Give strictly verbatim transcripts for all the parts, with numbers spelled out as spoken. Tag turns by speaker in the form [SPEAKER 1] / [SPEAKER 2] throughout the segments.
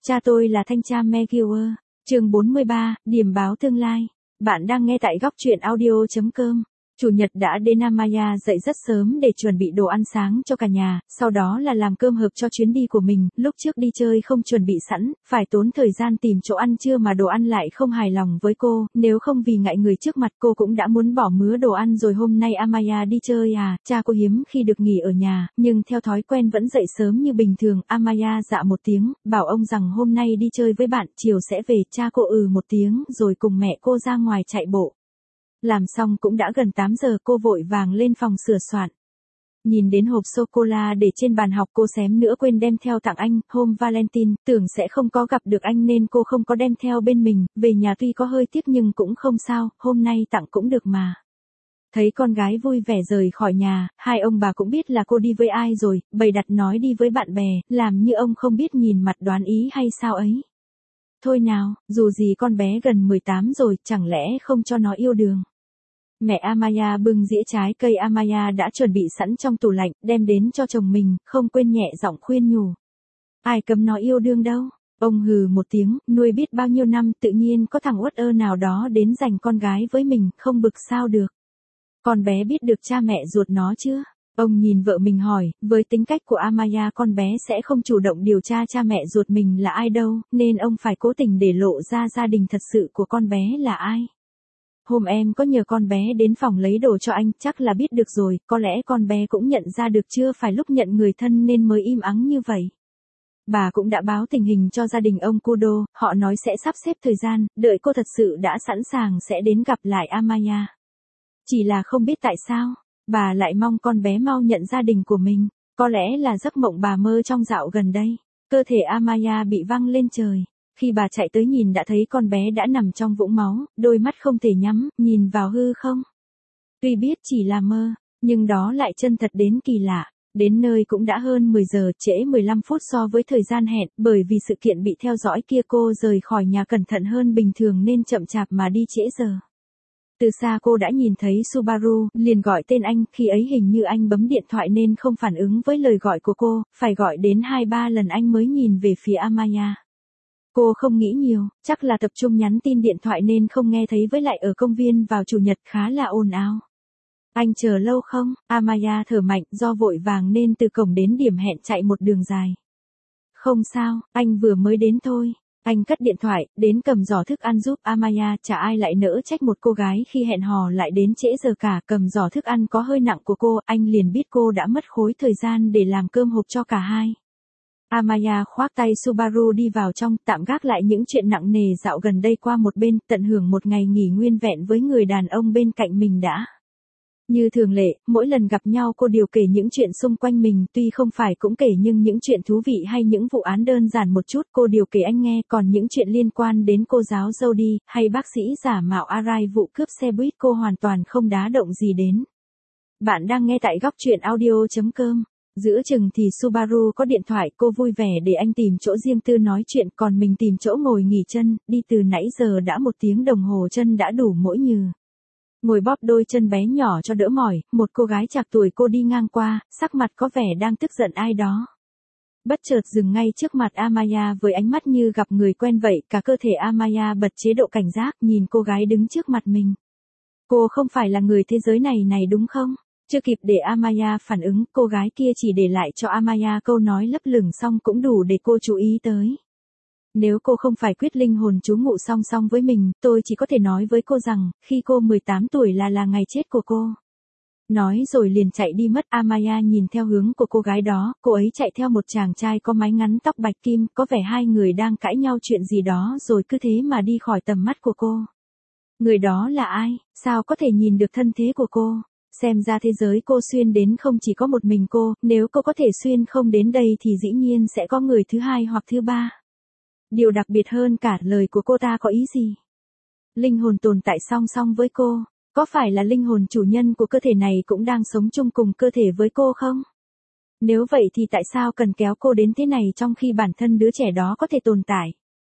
[SPEAKER 1] Cha tôi là thanh tra Megiwer. Chương bốn mươi ba, điểm báo tương lai. Bạn đang nghe tại góc truyện audio chấm com. Chủ nhật đã đến Amaya dậy rất sớm để chuẩn bị đồ ăn sáng cho cả nhà, sau đó là làm cơm hộp cho chuyến đi của mình, lúc trước đi chơi không chuẩn bị sẵn, phải tốn thời gian tìm chỗ ăn trưa mà đồ ăn lại không hài lòng với cô, nếu không vì ngại người trước mặt cô cũng đã muốn bỏ mứa đồ ăn rồi. Hôm nay Amaya đi chơi à, cha cô hiếm khi được nghỉ ở nhà, nhưng theo thói quen vẫn dậy sớm như bình thường. Amaya dạ một tiếng, bảo ông rằng hôm nay đi chơi với bạn, chiều sẽ về. Cha cô ừ một tiếng rồi cùng mẹ cô ra ngoài chạy bộ. Làm xong cũng đã gần tám giờ, cô vội vàng lên phòng sửa soạn. Nhìn đến hộp sô-cô-la để trên bàn học, cô xém nữa quên đem theo tặng anh. Hôm Valentine, tưởng sẽ không có gặp được anh nên cô không có đem theo bên mình, về nhà tuy có hơi tiếc nhưng cũng không sao, hôm nay tặng cũng được mà. Thấy con gái vui vẻ rời khỏi nhà, hai ông bà cũng biết là cô đi với ai rồi, bày đặt nói đi với bạn bè, làm như ông không biết, nhìn mặt đoán ý hay sao ấy. Thôi nào, dù gì con bé gần mười tám rồi, chẳng lẽ không cho nó yêu đường. Mẹ Amaya bưng dĩa trái cây Amaya đã chuẩn bị sẵn trong tủ lạnh, đem đến cho chồng mình, không quên nhẹ giọng khuyên nhủ. Ai cấm nó yêu đương đâu. Ông hừ một tiếng, nuôi biết bao nhiêu năm, tự nhiên có thằng uất ơ nào đó đến giành con gái với mình, không bực sao được. Con bé biết được cha mẹ ruột nó chưa? Ông nhìn vợ mình hỏi, với tính cách của Amaya con bé sẽ không chủ động điều tra cha mẹ ruột mình là ai đâu, nên ông phải cố tình để lộ ra gia đình thật sự của con bé là ai. Hôm em có nhờ con bé đến phòng lấy đồ cho anh, chắc là biết được rồi, có lẽ con bé cũng nhận ra được chưa phải lúc nhận người thân nên mới im ắng như vậy. Bà cũng đã báo tình hình cho gia đình ông Kudo, họ nói sẽ sắp xếp thời gian, đợi cô thật sự đã sẵn sàng sẽ đến gặp lại Amaya. Chỉ là không biết tại sao, bà lại mong con bé mau nhận gia đình của mình, có lẽ là giấc mộng bà mơ trong dạo gần đây. Cơ thể Amaya bị văng lên trời. Khi bà chạy tới nhìn đã thấy con bé đã nằm trong vũng máu, đôi mắt không thể nhắm, nhìn vào hư không. Tuy biết chỉ là mơ, nhưng đó lại chân thật đến kỳ lạ. Đến nơi cũng đã hơn mười giờ, trễ mười lăm phút so với thời gian hẹn, bởi vì sự kiện bị theo dõi kia cô rời khỏi nhà cẩn thận hơn bình thường nên chậm chạp mà đi trễ giờ. Từ xa cô đã nhìn thấy Subaru, liền gọi tên anh, khi ấy hình như anh bấm điện thoại nên không phản ứng với lời gọi của cô, phải gọi đến hai ba lần anh mới nhìn về phía Amaya. Cô không nghĩ nhiều, chắc là tập trung nhắn tin điện thoại nên không nghe thấy, với lại ở công viên vào chủ nhật khá là ồn ào. Anh chờ lâu không? Amaya thở mạnh, do vội vàng nên từ cổng đến điểm hẹn chạy một đường dài. Không sao, anh vừa mới đến thôi. Anh cất điện thoại, đến cầm giỏ thức ăn giúp Amaya, chả ai lại nỡ trách một cô gái khi hẹn hò lại đến trễ giờ cả. Cầm giỏ thức ăn có hơi nặng của cô, anh liền biết cô đã mất khối thời gian để làm cơm hộp cho cả hai. Amaya khoác tay Subaru đi vào trong, tạm gác lại những chuyện nặng nề dạo gần đây qua một bên, tận hưởng một ngày nghỉ nguyên vẹn với người đàn ông bên cạnh mình đã. Như thường lệ, mỗi lần gặp nhau cô đều kể những chuyện xung quanh mình, tuy không phải cũng kể nhưng những chuyện thú vị hay những vụ án đơn giản một chút cô đều kể anh nghe, còn những chuyện liên quan đến cô giáo Jody, hay bác sĩ giả mạo Arai vụ cướp xe buýt cô hoàn toàn không đá động gì đến. Bạn đang nghe tại góc truyện audio chấm com. Giữa chừng thì Subaru có điện thoại, cô vui vẻ để anh tìm chỗ riêng tư nói chuyện, còn mình tìm chỗ ngồi nghỉ chân, đi từ nãy giờ đã một tiếng đồng hồ chân đã đủ mỗi nhừ. Ngồi bóp đôi chân bé nhỏ cho đỡ mỏi, một cô gái trạc tuổi cô đi ngang qua, sắc mặt có vẻ đang tức giận ai đó. Bất chợt dừng ngay trước mặt Amaya với ánh mắt như gặp người quen vậy, cả cơ thể Amaya bật chế độ cảnh giác, nhìn cô gái đứng trước mặt mình. Cô không phải là người thế giới này này đúng không? Chưa kịp để Amaya phản ứng, cô gái kia chỉ để lại cho Amaya câu nói lấp lửng xong cũng đủ để cô chú ý tới. Nếu cô không phải quyết linh hồn trú ngụ song song với mình, tôi chỉ có thể nói với cô rằng, khi cô mười tám tuổi là là ngày chết của cô. Nói rồi liền chạy đi mất. Amaya nhìn theo hướng của cô gái đó, cô ấy chạy theo một chàng trai có mái ngắn tóc bạch kim, có vẻ hai người đang cãi nhau chuyện gì đó rồi cứ thế mà đi khỏi tầm mắt của cô. Người đó là ai, sao có thể nhìn được thân thế của cô? Xem ra thế giới cô xuyên đến không chỉ có một mình cô, nếu cô có thể xuyên không đến đây thì dĩ nhiên sẽ có người thứ hai hoặc thứ ba. Điều đặc biệt hơn cả, lời của cô ta có ý gì? Linh hồn tồn tại song song với cô, có phải là linh hồn chủ nhân của cơ thể này cũng đang sống chung cùng cơ thể với cô không? Nếu vậy thì tại sao cần kéo cô đến thế này trong khi bản thân đứa trẻ đó có thể tồn tại?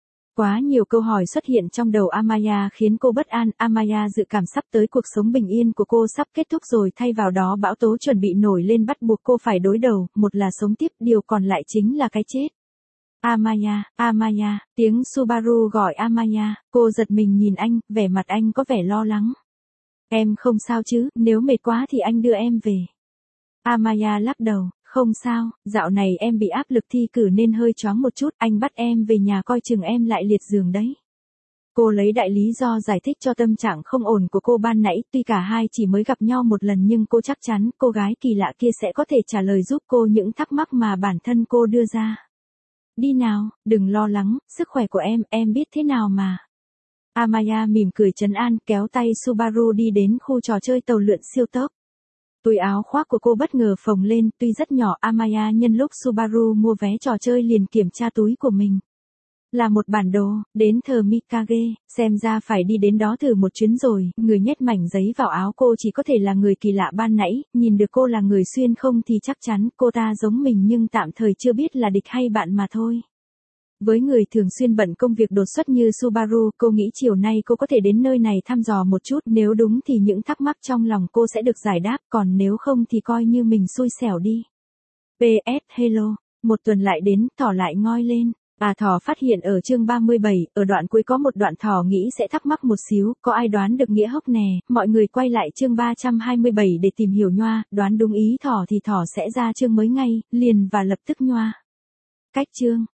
[SPEAKER 1] Quá nhiều câu hỏi xuất hiện trong đầu Amaya khiến cô bất an. Amaya dự cảm sắp tới cuộc sống bình yên của cô sắp kết thúc rồi, thay vào đó bão tố chuẩn bị nổi lên bắt buộc cô phải đối đầu, một là sống tiếp, điều còn lại chính là cái chết. Amaya, Amaya, tiếng Subaru gọi Amaya, cô giật mình nhìn anh, vẻ mặt anh có vẻ lo lắng. Em không sao chứ, nếu mệt quá thì anh đưa em về. Amaya lắc đầu, không sao, dạo này em bị áp lực thi cử nên hơi choáng một chút, anh bắt em về nhà coi chừng em lại liệt giường đấy. Cô lấy đại lý do giải thích cho tâm trạng không ổn của cô ban nãy, tuy cả hai chỉ mới gặp nhau một lần nhưng cô chắc chắn cô gái kỳ lạ kia sẽ có thể trả lời giúp cô những thắc mắc mà bản thân cô đưa ra. Đi nào, đừng lo lắng, sức khỏe của em, em biết thế nào mà. Amaya mỉm cười trấn an, kéo tay Subaru đi đến khu trò chơi tàu lượn siêu tốc. Túi áo khoác của cô bất ngờ phồng lên, tuy rất nhỏ, Amaya nhân lúc Subaru mua vé trò chơi liền kiểm tra túi của mình. Là một bản đồ, đến thờ Mikage, xem ra phải đi đến đó thử một chuyến rồi, người nhét mảnh giấy vào áo cô chỉ có thể là người kỳ lạ ban nãy, nhìn được cô là người xuyên không thì chắc chắn cô ta giống mình nhưng tạm thời chưa biết là địch hay bạn mà thôi. Với người thường xuyên bận công việc đột xuất như Subaru, cô nghĩ chiều nay cô có thể đến nơi này thăm dò một chút, nếu đúng thì những thắc mắc trong lòng cô sẽ được giải đáp, còn nếu không thì coi như mình xui xẻo đi. pê ét Hello, một tuần lại đến, thỏ lại ngoi lên. À thỏ phát hiện ở chương ba mươi bảy, ở đoạn cuối có một đoạn thỏ nghĩ sẽ thắc mắc một xíu, có ai đoán được nghĩa hốc nè, mọi người quay lại chương ba trăm hai mươi bảy để tìm hiểu nhoa, đoán đúng ý thỏ thì thỏ sẽ ra chương mới ngay, liền và lập tức nhoa. Cách chương.